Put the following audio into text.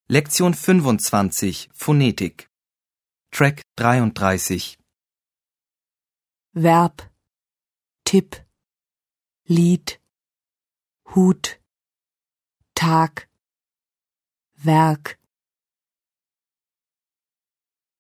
Lektion 25 Phonetik Track 33 Verb, Tipp, Lied, Hut, Tag, Werk.